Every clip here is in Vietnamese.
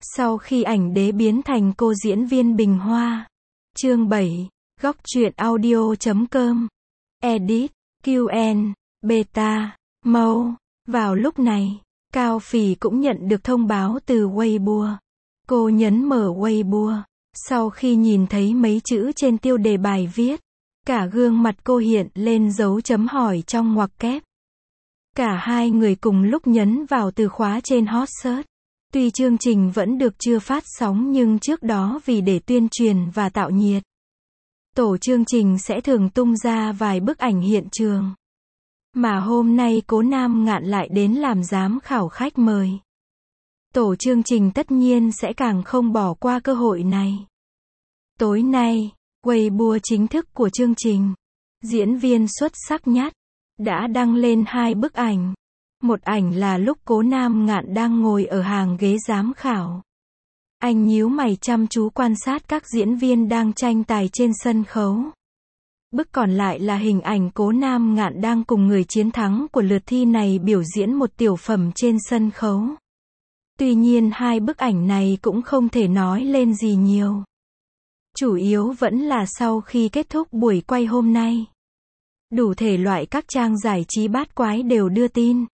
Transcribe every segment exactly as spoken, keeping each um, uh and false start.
Sau khi ảnh đế biến thành cô diễn viên Bình Hoa. Chương bảy. Góc truyện audio chấm com. Edit. quy en. Beta. Mâu. Vào lúc này, Cao Phỉ cũng nhận được thông báo từ Weibo. Cô nhấn mở Weibo. Sau khi nhìn thấy mấy chữ trên tiêu đề bài viết, cả gương mặt cô hiện lên dấu chấm hỏi trong ngoặc kép. Cả hai người cùng lúc nhấn vào từ khóa trên hot search. Tuy chương trình vẫn được chưa phát sóng nhưng trước đó vì để tuyên truyền và tạo nhiệt, tổ chương trình sẽ thường tung ra vài bức ảnh hiện trường. Mà hôm nay Cố Nam Ngạn lại đến làm giám khảo khách mời. Tổ chương trình tất nhiên sẽ càng không bỏ qua cơ hội này. Tối nay, Weibo chính thức của chương trình, diễn viên xuất sắc nhất, đã đăng lên hai bức ảnh. Một ảnh là lúc Cố Nam Ngạn đang ngồi ở hàng ghế giám khảo. Anh nhíu mày chăm chú quan sát các diễn viên đang tranh tài trên sân khấu. Bức còn lại là hình ảnh Cố Nam Ngạn đang cùng người chiến thắng của lượt thi này biểu diễn một tiểu phẩm trên sân khấu. Tuy nhiên hai bức ảnh này cũng không thể nói lên gì nhiều. Chủ yếu vẫn là sau khi kết thúc buổi quay hôm nay, đủ thể loại các trang giải trí bát quái đều đưa tin,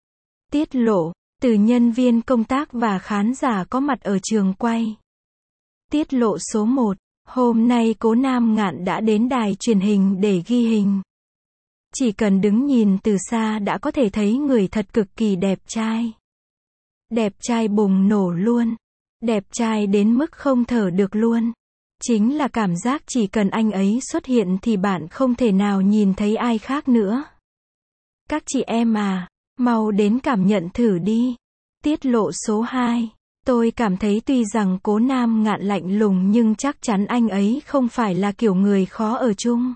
tiết lộ, từ nhân viên công tác và khán giả có mặt ở trường quay. Tiết lộ số một, hôm nay Cố Nam Ngạn đã đến đài truyền hình để ghi hình. Chỉ cần đứng nhìn từ xa đã có thể thấy người thật cực kỳ đẹp trai. Đẹp trai bùng nổ luôn. Đẹp trai đến mức không thở được luôn. Chính là cảm giác chỉ cần anh ấy xuất hiện thì bạn không thể nào nhìn thấy ai khác nữa. Các chị em à, mau đến cảm nhận thử đi. Tiết lộ số hai. Tôi cảm thấy tuy rằng Cố Nam Ngạn lạnh lùng nhưng chắc chắn anh ấy không phải là kiểu người khó ở chung.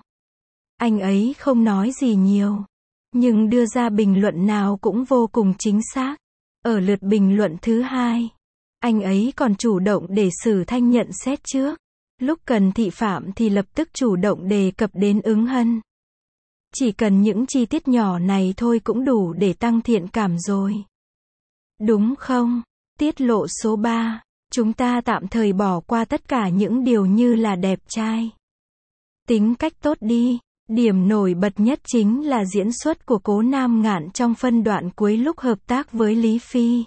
Anh ấy không nói gì nhiều, nhưng đưa ra bình luận nào cũng vô cùng chính xác. Ở lượt bình luận thứ hai, anh ấy còn chủ động để Sử Thanh nhận xét trước. Lúc cần thị phạm thì lập tức chủ động đề cập đến Ứng Hân. Chỉ cần những chi tiết nhỏ này thôi cũng đủ để tăng thiện cảm rồi. Đúng không? Tiết lộ số ba. Chúng ta tạm thời bỏ qua tất cả những điều như là đẹp trai, tính cách tốt đi. Điểm nổi bật nhất chính là diễn xuất của Cố Nam Ngạn trong phân đoạn cuối lúc hợp tác với Lý Phi.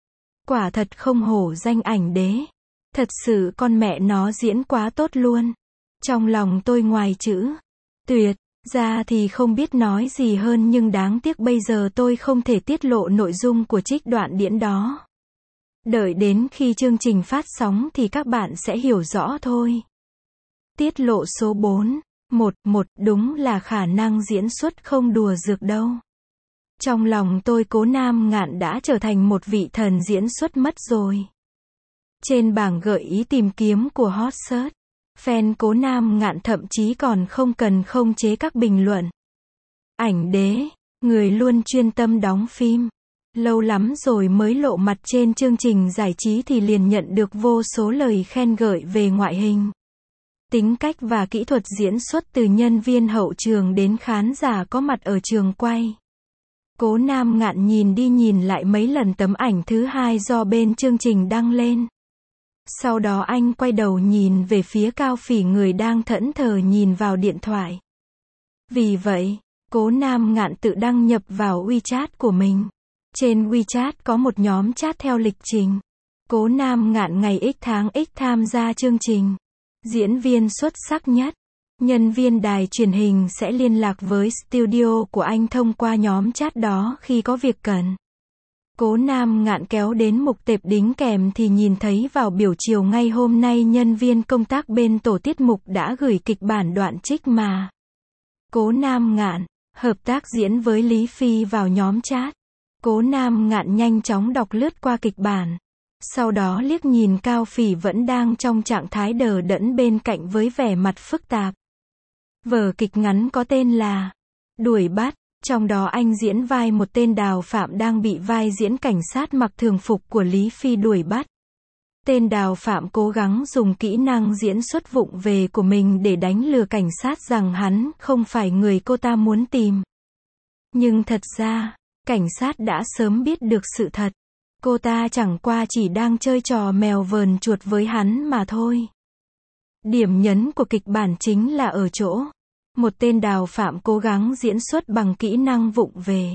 Quả thật không hổ danh ảnh đế. Thật sự con mẹ nó diễn quá tốt luôn. Trong lòng tôi ngoài chữ tuyệt ra thì không biết nói gì hơn, nhưng đáng tiếc bây giờ tôi không thể tiết lộ nội dung của trích đoạn diễn đó. Đợi đến khi chương trình phát sóng thì các bạn sẽ hiểu rõ thôi. Tiết lộ số bốn. Một, một, đúng là khả năng diễn xuất không đùa dược đâu. Trong lòng tôi Cố Nam Ngạn đã trở thành một vị thần diễn xuất mất rồi. Trên bảng gợi ý tìm kiếm của hot search, fan Cố Nam Ngạn thậm chí còn không cần khống chế các bình luận. Ảnh đế, người luôn chuyên tâm đóng phim. Lâu lắm rồi mới lộ mặt trên chương trình giải trí thì liền nhận được vô số lời khen ngợi về ngoại hình, tính cách và kỹ thuật diễn xuất từ nhân viên hậu trường đến khán giả có mặt ở trường quay. Cố Nam Ngạn nhìn đi nhìn lại mấy lần tấm ảnh thứ hai do bên chương trình đăng lên. Sau đó anh quay đầu nhìn về phía Cao Phỉ người đang thẫn thờ nhìn vào điện thoại. Vì vậy, Cố Nam Ngạn tự đăng nhập vào WeChat của mình. Trên WeChat có một nhóm chat theo lịch trình. Cố Nam Ngạn ngày X tháng X tham gia chương trình. Diễn viên xuất sắc nhất. Nhân viên đài truyền hình sẽ liên lạc với studio của anh thông qua nhóm chat đó khi có việc cần. Cố Nam Ngạn kéo đến mục tệp đính kèm thì nhìn thấy vào buổi chiều ngay hôm nay nhân viên công tác bên tổ tiết mục đã gửi kịch bản đoạn trích mà Cố Nam Ngạn hợp tác diễn với Lý Phi vào nhóm chat. Cố Nam Ngạn nhanh chóng đọc lướt qua kịch bản. Sau đó liếc nhìn Cao Phỉ vẫn đang trong trạng thái đờ đẫn bên cạnh với vẻ mặt phức tạp. Vở kịch ngắn có tên là Đuổi Bắt. Trong đó anh diễn vai một tên đào phạm đang bị vai diễn cảnh sát mặc thường phục của Lý Phi đuổi bắt. Tên đào phạm cố gắng dùng kỹ năng diễn xuất vụng về của mình để đánh lừa cảnh sát rằng hắn không phải người cô ta muốn tìm. Nhưng thật ra, cảnh sát đã sớm biết được sự thật. Cô ta chẳng qua chỉ đang chơi trò mèo vờn chuột với hắn mà thôi. Điểm nhấn của kịch bản chính là ở chỗ, một tên đào phạm cố gắng diễn xuất bằng kỹ năng vụng về.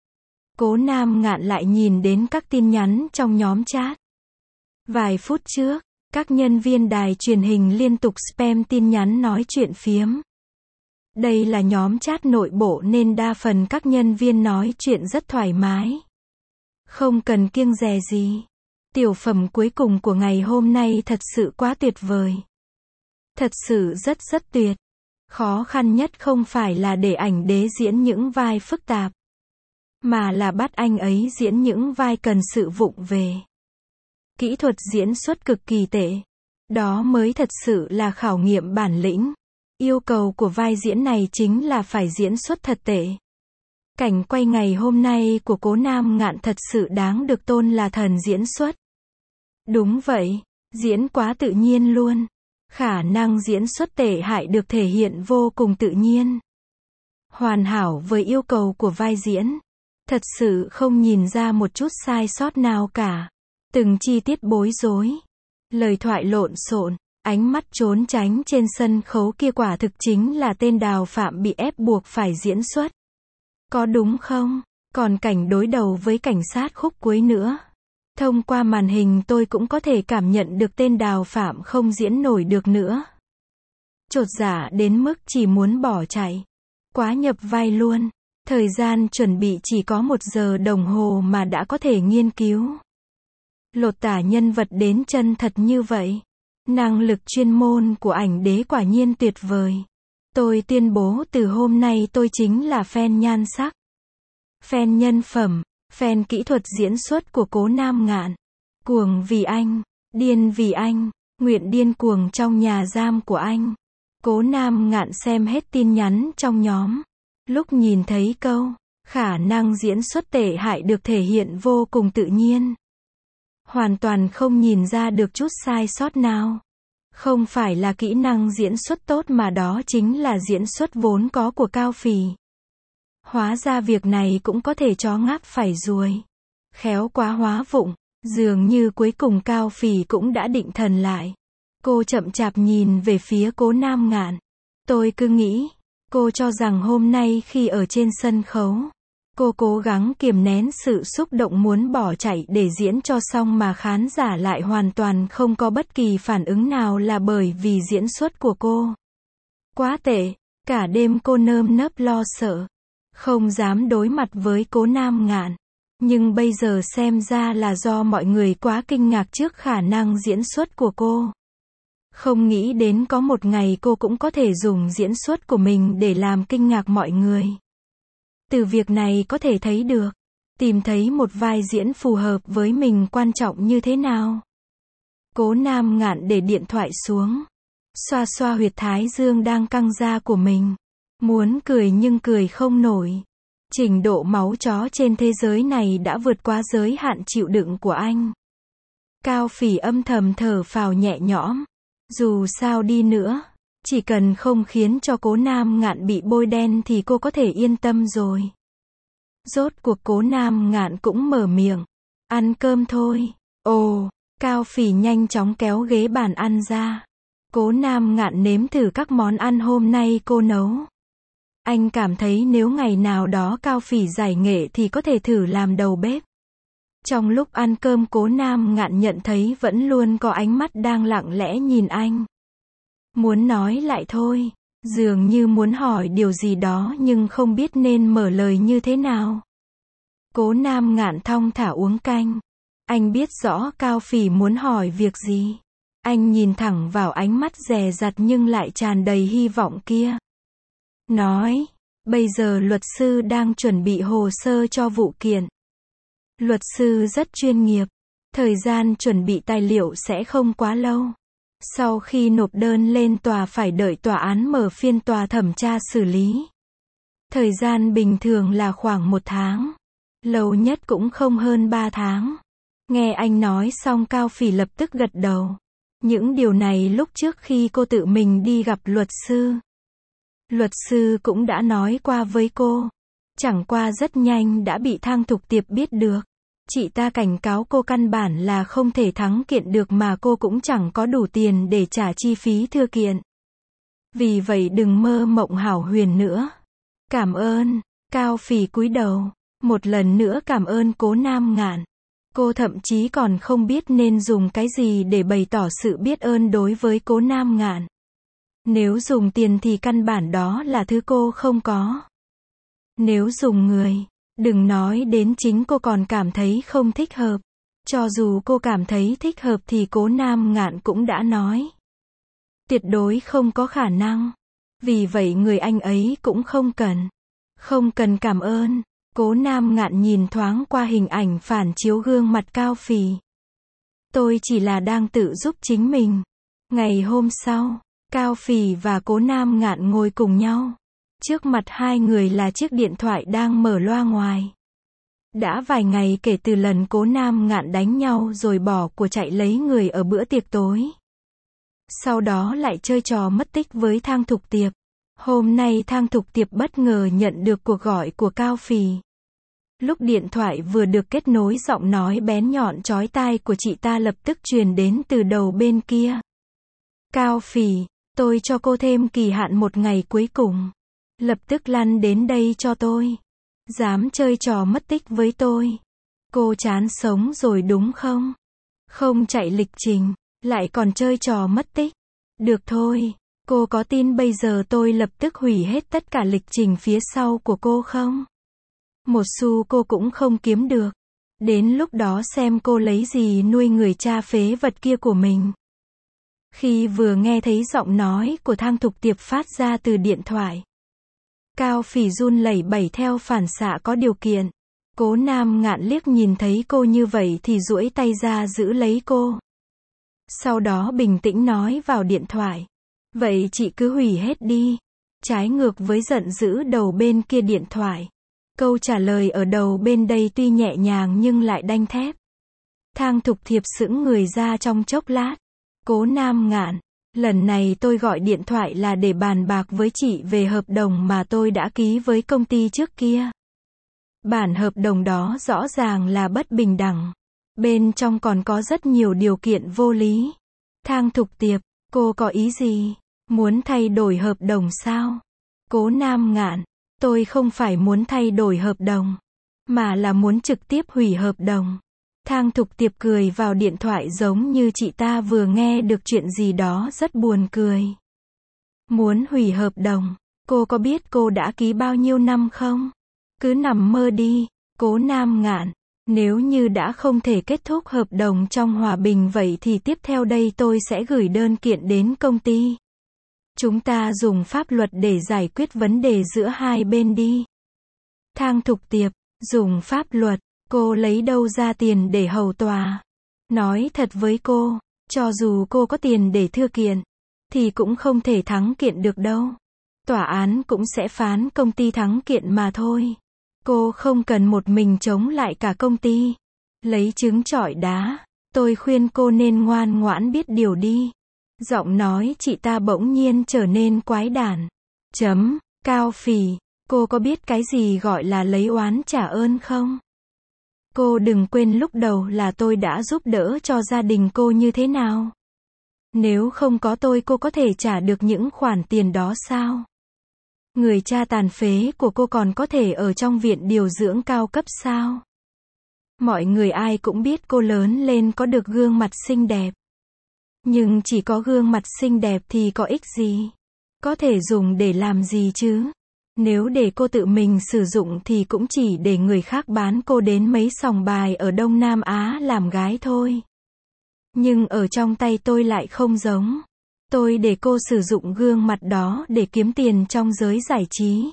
Cố Nam Ngạn lại nhìn đến các tin nhắn trong nhóm chat. Vài phút trước, các nhân viên đài truyền hình liên tục spam tin nhắn nói chuyện phiếm. Đây là nhóm chat nội bộ nên đa phần các nhân viên nói chuyện rất thoải mái. Không cần kiêng dè gì. Tiểu phẩm cuối cùng của ngày hôm nay thật sự quá tuyệt vời. Thật sự rất rất tuyệt. Khó khăn nhất không phải là để ảnh đế diễn những vai phức tạp, mà là bắt anh ấy diễn những vai cần sự vụng về. Kỹ thuật diễn xuất cực kỳ tệ. Đó mới thật sự là khảo nghiệm bản lĩnh. Yêu cầu của vai diễn này chính là phải diễn xuất thật tệ. Cảnh quay ngày hôm nay của Cố Nam Ngạn thật sự đáng được tôn là thần diễn xuất. Đúng vậy, diễn quá tự nhiên luôn. Khả năng diễn xuất tệ hại được thể hiện vô cùng tự nhiên. Hoàn hảo với yêu cầu của vai diễn. Thật sự không nhìn ra một chút sai sót nào cả. Từng chi tiết bối rối. Lời thoại lộn xộn, ánh mắt trốn tránh trên sân khấu kia quả thực chính là tên đào phạm bị ép buộc phải diễn xuất. Có đúng không? Còn cảnh đối đầu với cảnh sát khúc cuối nữa. Thông qua màn hình tôi cũng có thể cảm nhận được tên đào phạm không diễn nổi được nữa. Chột dạ đến mức chỉ muốn bỏ chạy. Quá nhập vai luôn. Thời gian chuẩn bị chỉ có một giờ đồng hồ mà đã có thể nghiên cứu. Lột tả nhân vật đến chân thật như vậy. Năng lực chuyên môn của ảnh đế quả nhiên tuyệt vời. Tôi tuyên bố từ hôm nay tôi chính là fan nhan sắc, fan nhân phẩm, fan kỹ thuật diễn xuất của Cố Nam Ngạn. Cuồng vì anh, điên vì anh, nguyện điên cuồng trong nhà giam của anh. Cố Nam Ngạn xem hết tin nhắn trong nhóm. Lúc nhìn thấy câu, khả năng diễn xuất tệ hại được thể hiện vô cùng tự nhiên. Hoàn toàn không nhìn ra được chút sai sót nào. Không phải là kỹ năng diễn xuất tốt mà đó chính là diễn xuất vốn có của Cao Phỉ. Hóa ra việc này cũng có thể chó ngáp phải ruồi. Khéo quá hóa vụng. Dường như cuối cùng Cao Phỉ cũng đã định thần lại. Cô chậm chạp nhìn về phía Cố Nam Ngạn. Tôi cứ nghĩ, cô cho rằng hôm nay khi ở trên sân khấu, cô cố gắng kiềm nén sự xúc động muốn bỏ chạy để diễn cho xong mà khán giả lại hoàn toàn không có bất kỳ phản ứng nào là bởi vì diễn xuất của cô. Quá tệ, cả đêm cô nơm nớp lo sợ, không dám đối mặt với Cố Nam Ngạn. Nhưng bây giờ xem ra là do mọi người quá kinh ngạc trước khả năng diễn xuất của cô. Không nghĩ đến có một ngày cô cũng có thể dùng diễn xuất của mình để làm kinh ngạc mọi người. Từ việc này có thể thấy được, tìm thấy một vai diễn phù hợp với mình quan trọng như thế nào. Cố Nam Ngạn để điện thoại xuống, xoa xoa huyệt thái dương đang căng ra của mình. Muốn cười nhưng cười không nổi. Trình độ máu chó trên thế giới này đã vượt quá giới hạn chịu đựng của anh. Cao Phỉ âm thầm thở phào nhẹ nhõm. Dù sao đi nữa, chỉ cần không khiến cho Cố Nam Ngạn bị bôi đen thì cô có thể yên tâm rồi. Rốt cuộc Cố Nam Ngạn cũng mở miệng. Ăn cơm thôi. Ồ, Cao Phỉ nhanh chóng kéo ghế bàn ăn ra. Cố Nam Ngạn nếm thử các món ăn hôm nay cô nấu. Anh cảm thấy nếu ngày nào đó Cao Phỉ giải nghệ thì có thể thử làm đầu bếp. Trong lúc ăn cơm Cố Nam Ngạn nhận thấy vẫn luôn có ánh mắt đang lặng lẽ nhìn anh. Muốn nói lại thôi, dường như muốn hỏi điều gì đó nhưng không biết nên mở lời như thế nào. Cố Nam Ngạn thong thả uống canh. Anh biết rõ Cao Phỉ muốn hỏi việc gì. Anh nhìn thẳng vào ánh mắt dè dặt nhưng lại tràn đầy hy vọng kia. Nói, bây giờ luật sư đang chuẩn bị hồ sơ cho vụ kiện. Luật sư rất chuyên nghiệp. Thời gian chuẩn bị tài liệu sẽ không quá lâu. Sau khi nộp đơn lên tòa phải đợi tòa án mở phiên tòa thẩm tra xử lý. Thời gian bình thường là khoảng một tháng. Lâu nhất cũng không hơn ba tháng. Nghe anh nói xong Cao Phỉ lập tức gật đầu. Những điều này lúc trước khi cô tự mình đi gặp luật sư. Luật sư cũng đã nói qua với cô. Chẳng qua rất nhanh đã bị Thang Thục Tiệp biết được. Chị ta cảnh cáo cô căn bản là không thể thắng kiện được mà cô cũng chẳng có đủ tiền để trả chi phí thư kiện. Vì vậy đừng mơ mộng hão huyền nữa. Cảm ơn. Cao Phỉ cúi đầu. Một lần nữa cảm ơn Cố Nam Ngạn. Cô thậm chí còn không biết nên dùng cái gì để bày tỏ sự biết ơn đối với Cố Nam Ngạn. Nếu dùng tiền thì căn bản đó là thứ cô không có. Nếu dùng người, đừng nói đến chính cô còn cảm thấy không thích hợp. Cho dù cô cảm thấy thích hợp thì Cố Nam Ngạn cũng đã nói. Tuyệt đối không có khả năng. Vì vậy người anh ấy cũng không cần. Không cần cảm ơn. Cố Nam Ngạn nhìn thoáng qua hình ảnh phản chiếu gương mặt Cao Phỉ. Tôi chỉ là đang tự giúp chính mình. Ngày hôm sau, Cao Phỉ và Cố Nam Ngạn ngồi cùng nhau. Trước mặt hai người là chiếc điện thoại đang mở loa ngoài. Đã vài ngày kể từ lần Cố Nam Ngạn đánh nhau rồi bỏ của chạy lấy người ở bữa tiệc tối. Sau đó lại chơi trò mất tích với Thang Thục Tiệp. Hôm nay Thang Thục Tiệp bất ngờ nhận được cuộc gọi của Cao Phỉ. Lúc điện thoại vừa được kết nối, giọng nói bén nhọn chói tai của chị ta lập tức truyền đến từ đầu bên kia. Cao Phỉ, tôi cho cô thêm kỳ hạn một ngày cuối cùng. Lập tức lăn đến đây cho tôi. Dám chơi trò mất tích với tôi. Cô chán sống rồi đúng không? Không chạy lịch trình, lại còn chơi trò mất tích. Được thôi, cô có tin bây giờ tôi lập tức hủy hết tất cả lịch trình phía sau của cô không? Một xu cô cũng không kiếm được. Đến lúc đó xem cô lấy gì nuôi người cha phế vật kia của mình. Khi vừa nghe thấy giọng nói của Thang Thục Tiệp phát ra từ điện thoại, Cao Phỉ run lẩy bẩy theo phản xạ có điều kiện. Cố Nam Ngạn liếc nhìn thấy cô như vậy thì duỗi tay ra giữ lấy cô. Sau đó bình tĩnh nói vào điện thoại. Vậy chị cứ hủy hết đi. Trái ngược với giận dữ đầu bên kia điện thoại. Câu trả lời ở đầu bên đây tuy nhẹ nhàng nhưng lại đanh thép. Thang Thục Thiệp sững người ra trong chốc lát. Cố Nam Ngạn, lần này tôi gọi điện thoại là để bàn bạc với chị về hợp đồng mà tôi đã ký với công ty trước kia. Bản hợp đồng đó rõ ràng là bất bình đẳng. Bên trong còn có rất nhiều điều kiện vô lý. Thang Thục Tiệp, cô có ý gì? Muốn thay đổi hợp đồng sao? Cố Nam Ngạn, tôi không phải muốn thay đổi hợp đồng, mà là muốn trực tiếp hủy hợp đồng. Thang Thục Tiệp cười vào điện thoại giống như chị ta vừa nghe được chuyện gì đó rất buồn cười. Muốn hủy hợp đồng, cô có biết cô đã ký bao nhiêu năm không? Cứ nằm mơ đi, Cố Nam Ngạn. Nếu như đã không thể kết thúc hợp đồng trong hòa bình vậy thì tiếp theo đây tôi sẽ gửi đơn kiện đến công ty. Chúng ta dùng pháp luật để giải quyết vấn đề giữa hai bên đi. Thang Thục Tiệp, dùng pháp luật, cô lấy đâu ra tiền để hầu tòa? Nói thật với cô, cho dù cô có tiền để thư kiện, thì cũng không thể thắng kiện được đâu. Tòa án cũng sẽ phán công ty thắng kiện mà thôi. Cô không cần một mình chống lại cả công ty. Lấy trứng trọi đá. Tôi khuyên cô nên ngoan ngoãn biết điều đi. Giọng nói chị ta bỗng nhiên trở nên quái đản. Chấm, Cao Phỉ, cô có biết cái gì gọi là lấy oán trả ơn không? Cô đừng quên lúc đầu là tôi đã giúp đỡ cho gia đình cô như thế nào. Nếu không có tôi cô có thể trả được những khoản tiền đó sao? Người cha tàn phế của cô còn có thể ở trong viện điều dưỡng cao cấp sao? Mọi người ai cũng biết cô lớn lên có được gương mặt xinh đẹp. Nhưng chỉ có gương mặt xinh đẹp thì có ích gì? Có thể dùng để làm gì chứ? Nếu để cô tự mình sử dụng thì cũng chỉ để người khác bán cô đến mấy sòng bài ở Đông Nam Á làm gái thôi. Nhưng ở trong tay tôi lại không giống. Tôi để cô sử dụng gương mặt đó để kiếm tiền trong giới giải trí.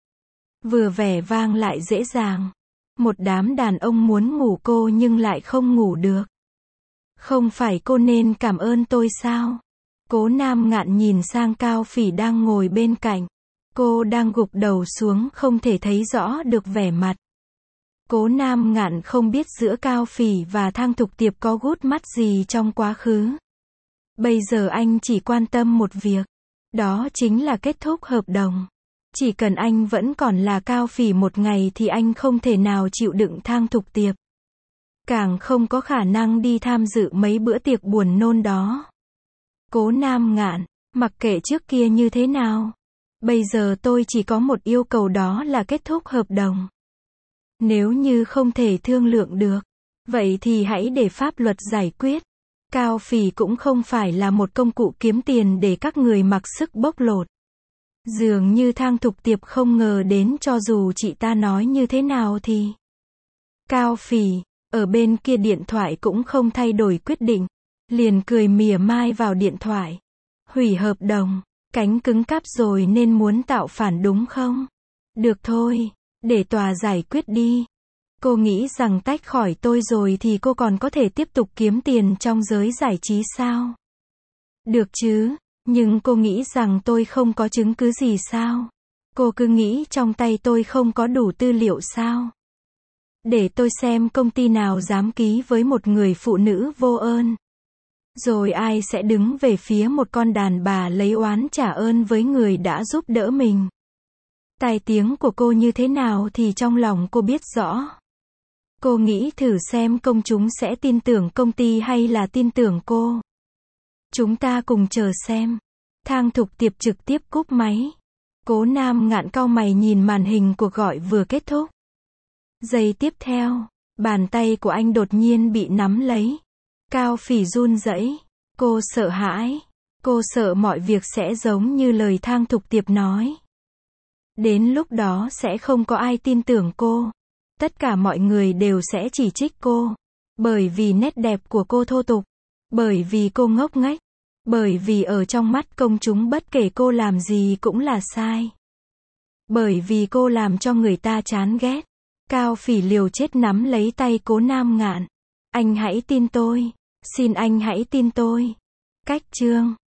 Vừa vẻ vang lại dễ dàng. Một đám đàn ông muốn ngủ cô nhưng lại không ngủ được. Không phải cô nên cảm ơn tôi sao? Cố Nam Ngạn nhìn sang Cao Phỉ đang ngồi bên cạnh. Cô đang gục đầu xuống không thể thấy rõ được vẻ mặt. Cố Nam Ngạn không biết giữa Cao Phỉ và Thang Thục Tiệp có gút mắt gì trong quá khứ. Bây giờ anh chỉ quan tâm một việc. Đó chính là kết thúc hợp đồng. Chỉ cần anh vẫn còn là Cao Phỉ một ngày thì anh không thể nào chịu đựng Thang Thục Tiệp. càng không có khả năng đi tham dự mấy bữa tiệc buồn nôn đó. Cố Nam Ngạn, mặc kệ trước kia như thế nào, bây giờ tôi chỉ có một yêu cầu, đó là kết thúc hợp đồng. Nếu như không thể thương lượng được, vậy thì hãy để pháp luật giải quyết. Cao Phỉ cũng không phải là một công cụ kiếm tiền để các người mặc sức bóc lột. Dường như Thang Thục Tiệp không ngờ đến cho dù chị ta nói như thế nào thì Cao Phỉ, ở bên kia điện thoại cũng không thay đổi quyết định. Liền cười mỉa mai vào điện thoại. Hủy hợp đồng, cánh cứng cáp rồi nên muốn tạo phản đúng không? Được thôi, để tòa giải quyết đi. Cô nghĩ rằng tách khỏi tôi rồi thì cô còn có thể tiếp tục kiếm tiền trong giới giải trí sao? Được chứ, nhưng cô nghĩ rằng tôi không có chứng cứ gì sao? Cô cứ nghĩ trong tay tôi không có đủ tư liệu sao? Để tôi xem công ty nào dám ký với một người phụ nữ vô ơn. Rồi ai sẽ đứng về phía một con đàn bà lấy oán trả ơn với người đã giúp đỡ mình. Tai tiếng của cô như thế nào thì trong lòng cô biết rõ. Cô nghĩ thử xem công chúng sẽ tin tưởng công ty hay là tin tưởng cô. Chúng ta cùng chờ xem. Thang Thục Tiệp trực tiếp cúp máy. Cố Nam Ngạn cau mày nhìn màn hình cuộc gọi vừa kết thúc. Giây tiếp theo, bàn tay của anh đột nhiên bị nắm lấy. Cao Phỉ run rẩy. Cô sợ hãi. Cô sợ mọi việc sẽ giống như lời Thang Thục Tiệp nói. Đến lúc đó sẽ không có ai tin tưởng cô. Tất cả mọi người đều sẽ chỉ trích cô. Bởi vì nét đẹp của cô thô tục. Bởi vì cô ngốc nghếch. Bởi vì ở trong mắt công chúng bất kể cô làm gì cũng là sai. Bởi vì cô làm cho người ta chán ghét. Cao Phỉ liều chết nắm lấy tay Cố Nam Ngạn. Anh hãy tin tôi. Xin anh hãy tin tôi. Cách chương